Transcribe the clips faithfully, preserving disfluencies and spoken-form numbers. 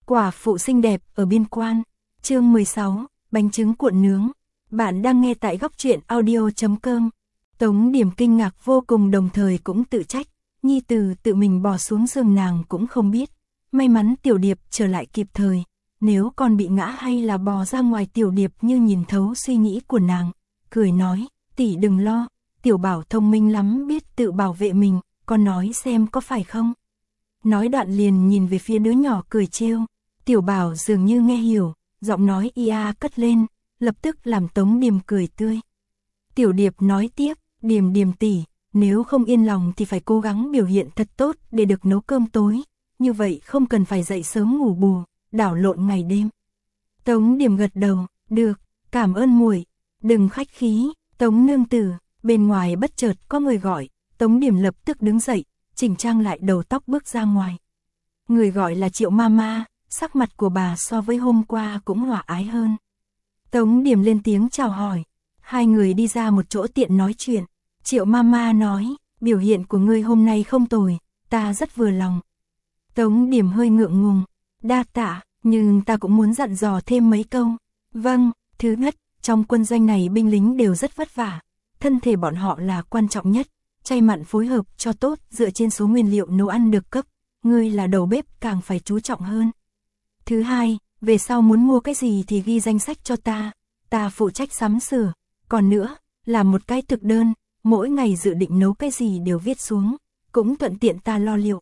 Quả phụ xinh đẹp ở biên quan. Chương mười sáu, bánh trứng cuộn nướng. Bạn đang nghe tại góc truyện audio chấm com. Tống Điểm kinh ngạc vô cùng, đồng thời cũng tự trách, nhi tử tự mình bò xuống giường nàng cũng không biết. May mắn Tiểu Điệp trở lại kịp thời, nếu con bị ngã hay là bò ra ngoài. Tiểu Điệp như nhìn thấu suy nghĩ của nàng, cười nói, tỷ đừng lo, Tiểu Bảo thông minh lắm, biết tự bảo vệ mình, con nói xem có phải không. Nói đoạn liền nhìn về phía đứa nhỏ cười trêu. Tiểu Bảo dường như nghe hiểu, giọng nói ia cất lên, lập tức làm Tống Điểm cười tươi. Tiểu Điệp nói tiếp, Điểm Điểm tỷ, nếu không yên lòng thì phải cố gắng biểu hiện thật tốt để được nấu cơm tối, như vậy không cần phải dậy sớm ngủ bù, đảo lộn ngày đêm. Tống Điểm gật đầu, được, cảm ơn muội, đừng khách khí. Tống nương tử, bên ngoài bất chợt có người gọi, Tống Điểm lập tức đứng dậy, chỉnh trang lại đầu tóc bước ra ngoài. Người gọi là Triệu Mama, sắc mặt của bà so với hôm qua cũng hòa ái hơn. Tống Điểm lên tiếng chào hỏi, hai người đi ra một chỗ tiện nói chuyện. Triệu Mama nói, biểu hiện của ngươi hôm nay không tồi, ta rất vừa lòng. Tống Điểm hơi ngượng ngùng, đa tạ, nhưng ta cũng muốn dặn dò thêm mấy câu. Vâng, thứ nhất, trong quân doanh này binh lính đều rất vất vả, thân thể bọn họ là quan trọng nhất, chay mặn phối hợp cho tốt dựa trên số nguyên liệu nấu ăn được cấp, ngươi là đầu bếp càng phải chú trọng hơn. Thứ hai, về sau muốn mua cái gì thì ghi danh sách cho ta, ta phụ trách sắm sửa, còn nữa, làm một cái thực đơn, mỗi ngày dự định nấu cái gì đều viết xuống, cũng thuận tiện ta lo liệu.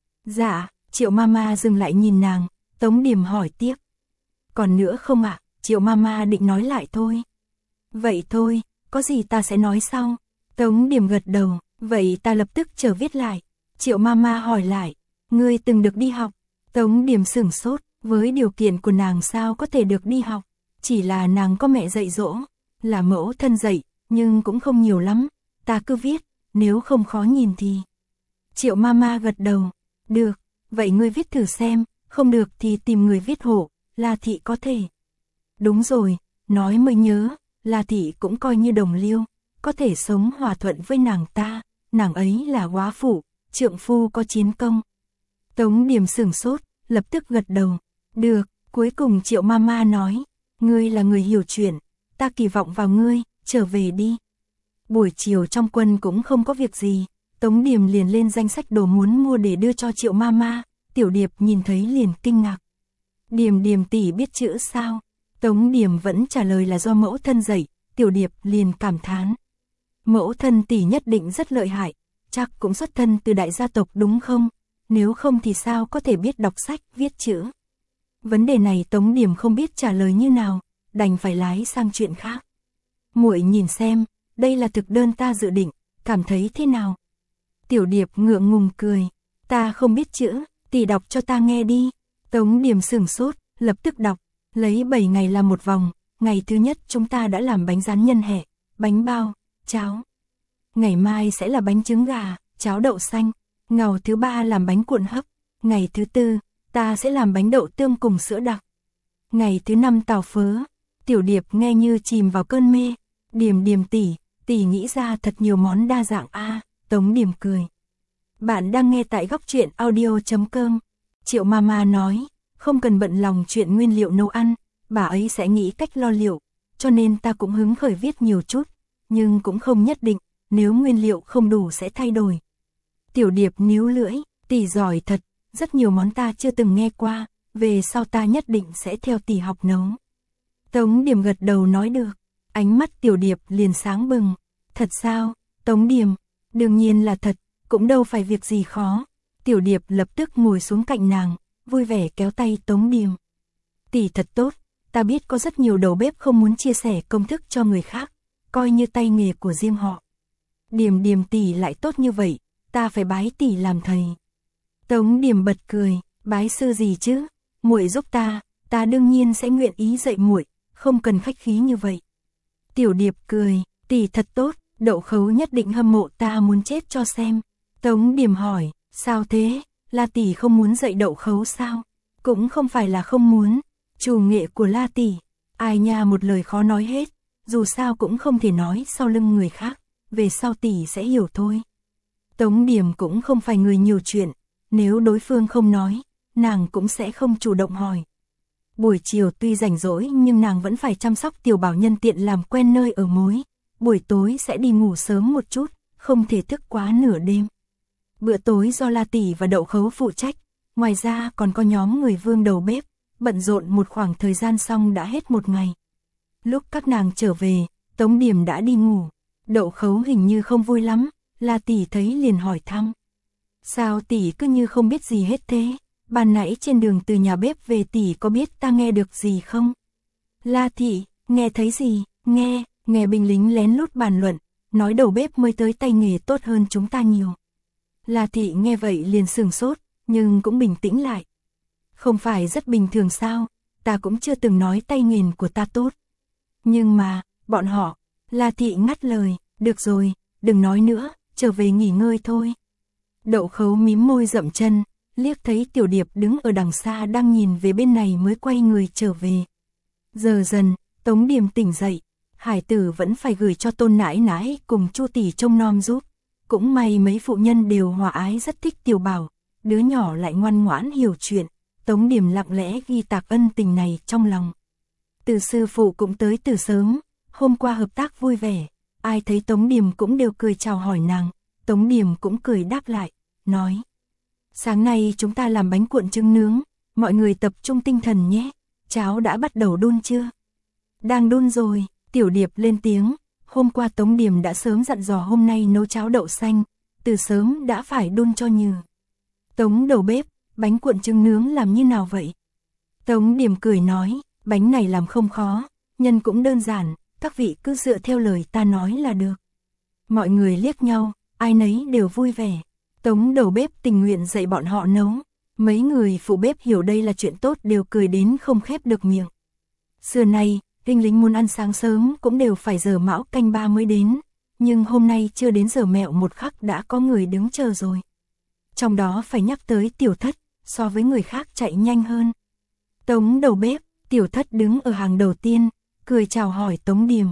Dạ, Triệu Mama dừng lại nhìn nàng, Tống Điểm hỏi tiếp. Còn nữa không ạ? Triệu Mama định nói lại thôi. Vậy thôi, có gì ta sẽ nói sau. Tống Điểm gật đầu, vậy ta lập tức chờ viết lại. Triệu Mama hỏi lại, ngươi từng được đi học? Tống Điểm sửng sốt, với điều kiện của nàng sao có thể được đi học? Chỉ là nàng có mẹ dạy dỗ, là mẫu thân dạy, nhưng cũng không nhiều lắm, ta cứ viết, nếu không khó nhìn thì. Triệu Mama gật đầu, được, vậy ngươi viết thử xem, không được thì tìm người viết hộ, La Thị có thể. Đúng rồi, nói mới nhớ, La Thị cũng coi như đồng liêu, có thể sống hòa thuận với nàng ta, nàng ấy là góa phụ, trượng phu có chiến công. Tống Điểm sửng sốt, lập tức gật đầu, được, cuối cùng Triệu Mama nói, ngươi là người hiểu chuyện, ta kỳ vọng vào ngươi, trở về đi. Buổi chiều trong quân cũng không có việc gì, Tống Điểm liền lên danh sách đồ muốn mua để đưa cho Triệu Mama. Tiểu Điệp nhìn thấy liền kinh ngạc. Điểm Điểm tỷ biết chữ sao? Tống Điểm vẫn trả lời là do mẫu thân dạy. Tiểu Điệp liền cảm thán, mẫu thân tỷ nhất định rất lợi hại, chắc cũng xuất thân từ đại gia tộc đúng không? Nếu không thì sao có thể biết đọc sách, viết chữ? Vấn đề này Tống Điểm không biết trả lời như nào, đành phải lái sang chuyện khác. Muội nhìn xem, đây là thực đơn ta dự định, cảm thấy thế nào? Tiểu Điệp ngượng ngùng cười, ta không biết chữ, tỷ đọc cho ta nghe đi. Tống Điểm sửng sốt, lập tức đọc, lấy bảy ngày làm một vòng, ngày thứ nhất chúng ta đã làm bánh rán nhân hẹ, bánh bao, cháo. Ngày mai sẽ là bánh trứng gà, cháo đậu xanh, ngày thứ ba làm bánh cuộn hấp, ngày thứ tư, ta sẽ làm bánh đậu tương cùng sữa đặc. Ngày thứ năm tàu phớ. Tiểu Điệp nghe như chìm vào cơn mê, Điểm Điểm tỷ, tỷ nghĩ ra thật nhiều món đa dạng a. À, Tống Điểm cười. Bạn đang nghe tại góc truyện audio chấm com. Triệu Mama nói, không cần bận lòng chuyện nguyên liệu nấu ăn, bà ấy sẽ nghĩ cách lo liệu, cho nên ta cũng hứng khởi viết nhiều chút, nhưng cũng không nhất định, nếu nguyên liệu không đủ sẽ thay đổi. Tiểu Điệp níu lưỡi, tỷ giỏi thật, rất nhiều món ta chưa từng nghe qua, về sau ta nhất định sẽ theo tỷ học nấu. Tống Điểm gật đầu nói được, ánh mắt Tiểu Điệp liền sáng bừng. Thật sao, Tống Điểm? Đương nhiên là thật, cũng đâu phải việc gì khó. Tiểu Điệp lập tức ngồi xuống cạnh nàng, vui vẻ kéo tay Tống Điểm. Tỷ thật tốt, ta biết có rất nhiều đầu bếp không muốn chia sẻ công thức cho người khác, coi như tay nghề của riêng họ. Điểm Điểm tỷ lại tốt như vậy, ta phải bái tỷ làm thầy. Tống Điểm bật cười, bái sư gì chứ? Muội giúp ta, ta đương nhiên sẽ nguyện ý dạy muội, không cần khách khí như vậy. Tiểu Điệp cười, tỷ thật tốt, Đậu Khấu nhất định hâm mộ ta muốn chết cho xem. Tống Điểm hỏi, sao thế, La tỷ không muốn dạy Đậu Khấu sao? Cũng không phải là không muốn, chủ nghệ của La tỷ, ai nha một lời khó nói hết, dù sao cũng không thể nói sau lưng người khác, về sau tỷ sẽ hiểu thôi. Tống Điểm cũng không phải người nhiều chuyện, nếu đối phương không nói, nàng cũng sẽ không chủ động hỏi. Buổi chiều tuy rảnh rỗi nhưng nàng vẫn phải chăm sóc Tiểu Bảo nhân tiện làm quen nơi ở mới. Buổi tối sẽ đi ngủ sớm một chút, không thể thức quá nửa đêm. Bữa tối do La Tỷ và Đậu Khấu phụ trách, ngoài ra còn có nhóm người Vương đầu bếp, bận rộn một khoảng thời gian xong đã hết một ngày. Lúc các nàng trở về, Tống Điểm đã đi ngủ, Đậu Khấu hình như không vui lắm, La Tỷ thấy liền hỏi thăm. Sao tỷ cứ như không biết gì hết thế, ban nãy trên đường từ nhà bếp về tỷ có biết ta nghe được gì không? La Thị, nghe thấy gì, nghe, nghe binh lính lén lút bàn luận, nói đầu bếp mới tới tay nghề tốt hơn chúng ta nhiều. La Thị nghe vậy liền sửng sốt, nhưng cũng bình tĩnh lại. Không phải rất bình thường sao, ta cũng chưa từng nói tay nghề của ta tốt. Nhưng mà, bọn họ, La Thị ngắt lời, được rồi, đừng nói nữa, trở về nghỉ ngơi thôi. Đậu Khấu mím môi dậm chân, liếc thấy Tiểu Điệp đứng ở đằng xa đang nhìn về bên này mới quay người trở về. Giờ dần, Tống Điềm tỉnh dậy, hải tử vẫn phải gửi cho tôn nãi nãi cùng Chu tỷ trông nom giúp. Cũng may mấy phụ nhân đều hòa ái rất thích Tiểu Bảo, đứa nhỏ lại ngoan ngoãn hiểu chuyện, Tống Điềm lặng lẽ ghi tạc ân tình này trong lòng. Từ sư phụ cũng tới từ sớm, hôm qua hợp tác vui vẻ, ai thấy Tống Điềm cũng đều cười chào hỏi nàng, Tống Điềm cũng cười đáp lại, nói. Sáng nay chúng ta làm bánh cuộn trứng nướng, mọi người tập trung tinh thần nhé, cháo đã bắt đầu đun chưa? Đang đun rồi, Tiểu Điệp lên tiếng, hôm qua Tống Điềm đã sớm dặn dò hôm nay nấu cháo đậu xanh, từ sớm đã phải đun cho nhừ. Tống đầu bếp, bánh cuộn trứng nướng làm như nào vậy? Tống Điềm cười nói, bánh này làm không khó, nhân cũng đơn giản, các vị cứ dựa theo lời ta nói là được. Mọi người liếc nhau, ai nấy đều vui vẻ. Tống đầu bếp tình nguyện dạy bọn họ nấu, mấy người phụ bếp hiểu đây là chuyện tốt đều cười đến không khép được miệng. Xưa nay, binh lính muốn ăn sáng sớm cũng đều phải giờ mão canh ba mới đến, nhưng hôm nay chưa đến giờ mẹo một khắc đã có người đứng chờ rồi. Trong đó phải nhắc tới Tiểu Thất, so với người khác chạy nhanh hơn. Tống đầu bếp, Tiểu Thất đứng ở hàng đầu tiên, cười chào hỏi Tống Điềm.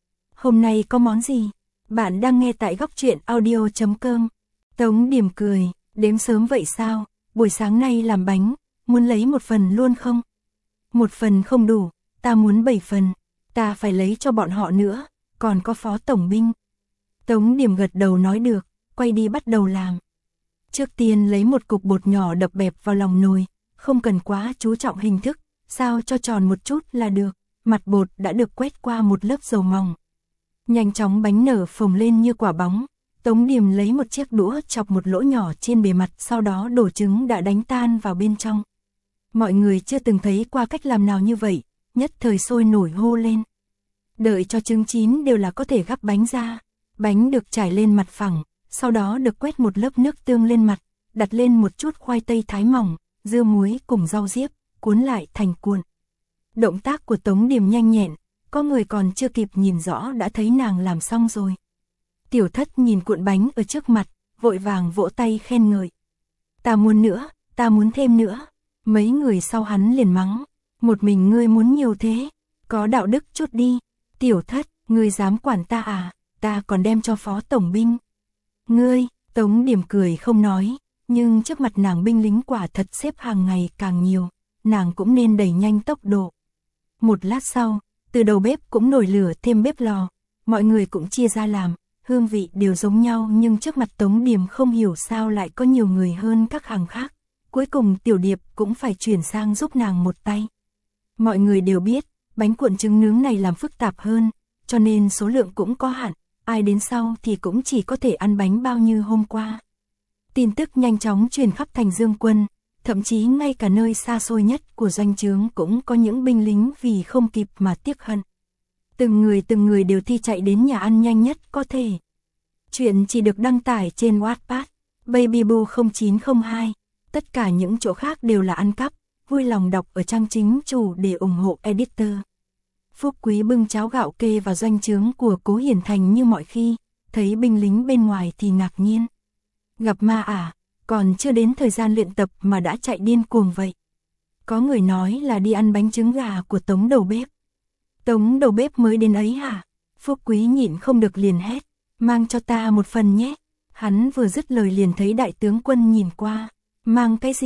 Hôm nay có món gì? Bạn đang nghe tại góc truyện audio chấm com. Tống Điềm cười, đếm sớm vậy sao, buổi sáng nay làm bánh, muốn lấy một phần luôn không? Một phần không đủ, ta muốn bảy phần, ta phải lấy cho bọn họ nữa, còn có phó tổng binh. Tống Điềm gật đầu nói được, quay đi bắt đầu làm. Trước tiên lấy một cục bột nhỏ đập bẹp vào lòng nồi, không cần quá chú trọng hình thức, sao cho tròn một chút là được, mặt bột đã được quét qua một lớp dầu mỏng. Nhanh chóng bánh nở phồng lên như quả bóng. Tống Điềm lấy một chiếc đũa chọc một lỗ nhỏ trên bề mặt, sau đó đổ trứng đã đánh tan vào bên trong. Mọi người chưa từng thấy qua cách làm nào như vậy, nhất thời sôi nổi hô lên. Đợi cho trứng chín đều là có thể gắp bánh ra. Bánh được trải lên mặt phẳng, sau đó được quét một lớp nước tương lên mặt, đặt lên một chút khoai tây thái mỏng, dưa muối cùng rau diếp, cuốn lại thành cuộn. Động tác của Tống Điềm nhanh nhẹn, có người còn chưa kịp nhìn rõ đã thấy nàng làm xong rồi. Tiểu Thất nhìn cuộn bánh ở trước mặt, vội vàng vỗ tay khen ngợi. Ta muốn nữa, ta muốn thêm nữa. Mấy người sau hắn liền mắng, một mình ngươi muốn nhiều thế, có đạo đức chút đi. Tiểu Thất, ngươi dám quản ta à, ta còn đem cho phó tổng binh. Ngươi, Tống Điềm cười không nói, nhưng trước mặt nàng binh lính quả thật xếp hàng ngày càng nhiều, nàng cũng nên đẩy nhanh tốc độ. Một lát sau, từ đầu bếp cũng nổi lửa thêm bếp lò, mọi người cũng chia ra làm. Hương vị đều giống nhau nhưng trước mặt Tống Điềm không hiểu sao lại có nhiều người hơn các hàng khác. Cuối cùng Tiểu Điệp cũng phải chuyển sang giúp nàng một tay. Mọi người đều biết, bánh cuộn trứng nướng này làm phức tạp hơn, cho nên số lượng cũng có hạn, ai đến sau thì cũng chỉ có thể ăn bánh bao như hôm qua. Tin tức nhanh chóng truyền khắp thành Dương Quân, thậm chí ngay cả nơi xa xôi nhất của doanh trướng cũng có những binh lính vì không kịp mà tiếc hận. Từng người từng người đều thi chạy đến nhà ăn nhanh nhất có thể. Chuyện chỉ được đăng tải trên Wattpad, Babyboo không chín không hai, tất cả những chỗ khác đều là ăn cắp, vui lòng đọc ở trang chính chủ để ủng hộ editor. Phúc Quý bưng cháo gạo kê vào doanh trướng của Cố Hiển Thành như mọi khi, thấy binh lính bên ngoài thì ngạc nhiên. Gặp ma à, còn chưa đến thời gian luyện tập mà đã chạy điên cuồng vậy. Có người nói là đi ăn bánh trứng gà của Tống đầu bếp. Tống đầu bếp mới đến ấy hả? Phúc Quý nhịn không được liền hét, mang cho ta một phần nhé. Hắn vừa dứt lời liền thấy đại tướng quân nhìn qua, mang cái gì?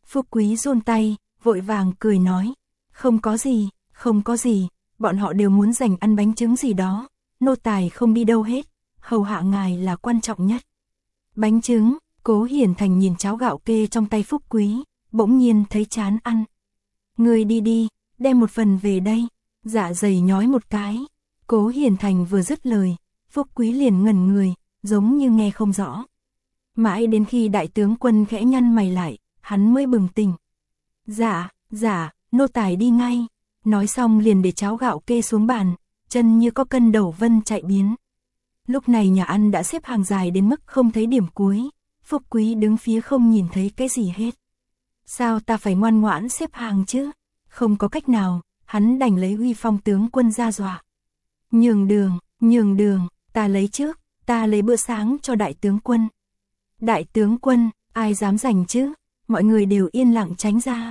Phúc Quý run tay, vội vàng cười nói. Không có gì, không có gì, bọn họ đều muốn giành ăn bánh trứng gì đó, nô tài không đi đâu hết, hầu hạ ngài là quan trọng nhất. Bánh trứng, Cố Hiển Thành nhìn cháo gạo kê trong tay Phúc Quý, bỗng nhiên thấy chán ăn. Người đi đi, đem một phần về đây, dạ dày nhói một cái. Cố Hiển Thành vừa dứt lời, Phúc Quý liền ngẩn người, giống như nghe không rõ. Mãi đến khi đại tướng quân khẽ nhăn mày lại, hắn mới bừng tỉnh. Dạ, dạ, nô tài đi ngay. Nói xong liền để cháo gạo kê xuống bàn, chân như có cân đầu vân chạy biến. Lúc này nhà ăn đã xếp hàng dài đến mức không thấy điểm cuối, Phúc Quý đứng phía không nhìn thấy cái gì hết. Sao ta phải ngoan ngoãn xếp hàng chứ? Không có cách nào, hắn đành lấy uy phong tướng quân ra dọa. Nhường đường, nhường đường, ta lấy trước, ta lấy bữa sáng cho đại tướng quân. Đại tướng quân, ai dám giành chứ? Mọi người đều yên lặng tránh ra.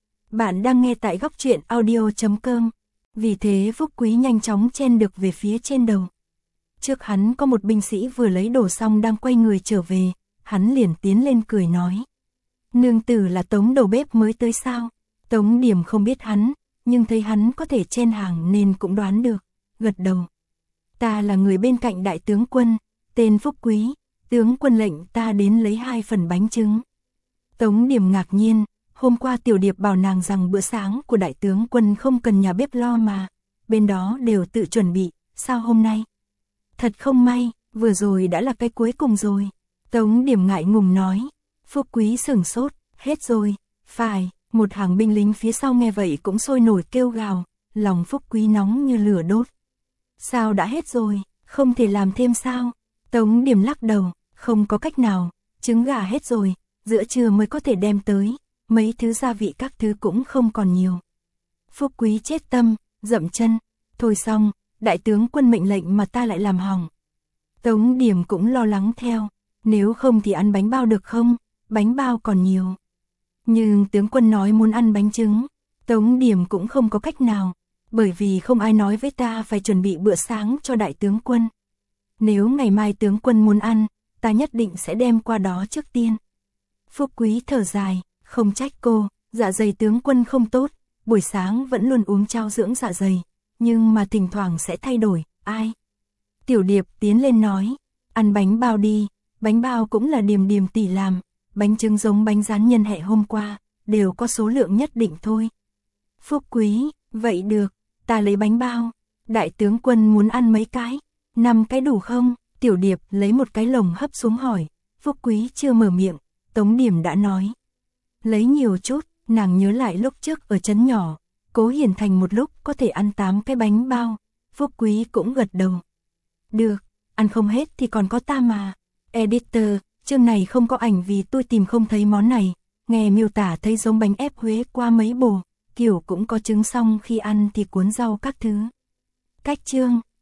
Bạn đang nghe tại góc truyện audio chấm com. Vì thế Phúc Quý nhanh chóng chen được về phía trên đầu. Trước hắn có một binh sĩ vừa lấy đồ xong đang quay người trở về, hắn liền tiến lên cười nói. Nương tử là Tống đầu bếp mới tới sao? Tống Điểm không biết hắn, nhưng thấy hắn có thể chen hàng nên cũng đoán được, gật đầu. Ta là người bên cạnh đại tướng quân, tên Phúc Quý, tướng quân lệnh ta đến lấy hai phần bánh trứng. Tống Điểm ngạc nhiên, hôm qua Tiểu Điệp bảo nàng rằng bữa sáng của đại tướng quân không cần nhà bếp lo mà, bên đó đều tự chuẩn bị, sao hôm nay? Thật không may, vừa rồi đã là cái cuối cùng rồi. Tống Điểm ngại ngùng nói. Phúc Quý sửng sốt, hết rồi, phải, một hàng binh lính phía sau nghe vậy cũng sôi nổi kêu gào, lòng Phúc Quý nóng như lửa đốt. Sao đã hết rồi, không thể làm thêm sao? Tống Điểm lắc đầu, không có cách nào, trứng gà hết rồi, giữa trưa mới có thể đem tới, mấy thứ gia vị các thứ cũng không còn nhiều. Phúc Quý chết tâm, dậm chân, thôi xong, đại tướng quân mệnh lệnh mà ta lại làm hỏng. Tống Điểm cũng lo lắng theo, nếu không thì ăn bánh bao được không, bánh bao còn nhiều. Nhưng tướng quân nói muốn ăn bánh trứng, Tống Điểm cũng không có cách nào, bởi vì không ai nói với ta phải chuẩn bị bữa sáng cho đại tướng quân. Nếu ngày mai tướng quân muốn ăn, ta nhất định sẽ đem qua đó trước tiên. Phúc Quý thở dài, không trách cô, dạ dày tướng quân không tốt, buổi sáng vẫn luôn uống trao dưỡng dạ dày, nhưng mà thỉnh thoảng sẽ thay đổi, ai? Tiểu Điệp tiến lên nói, ăn bánh bao đi, bánh bao cũng là Điềm Điềm tỷ làm, bánh trứng giống bánh rán nhân hệ hôm qua, đều có số lượng nhất định thôi. Phúc Quý, vậy được, ta lấy bánh bao, đại tướng quân muốn ăn mấy cái, năm cái đủ không? Tiểu Điệp lấy một cái lồng hấp xuống hỏi, Phúc Quý chưa mở miệng, Tống Điểm đã nói. Lấy nhiều chút, nàng nhớ lại lúc trước ở trấn nhỏ, Cố Hiển Thành một lúc có thể ăn tám cái bánh bao, Phúc Quý cũng gật đầu. Được, ăn không hết thì còn có ta mà. Editor, chương này không có ảnh vì tôi tìm không thấy món này, nghe miêu tả thấy giống bánh ép Huế qua mấy bồ, kiểu cũng có trứng xong khi ăn thì cuốn rau các thứ. Cách chương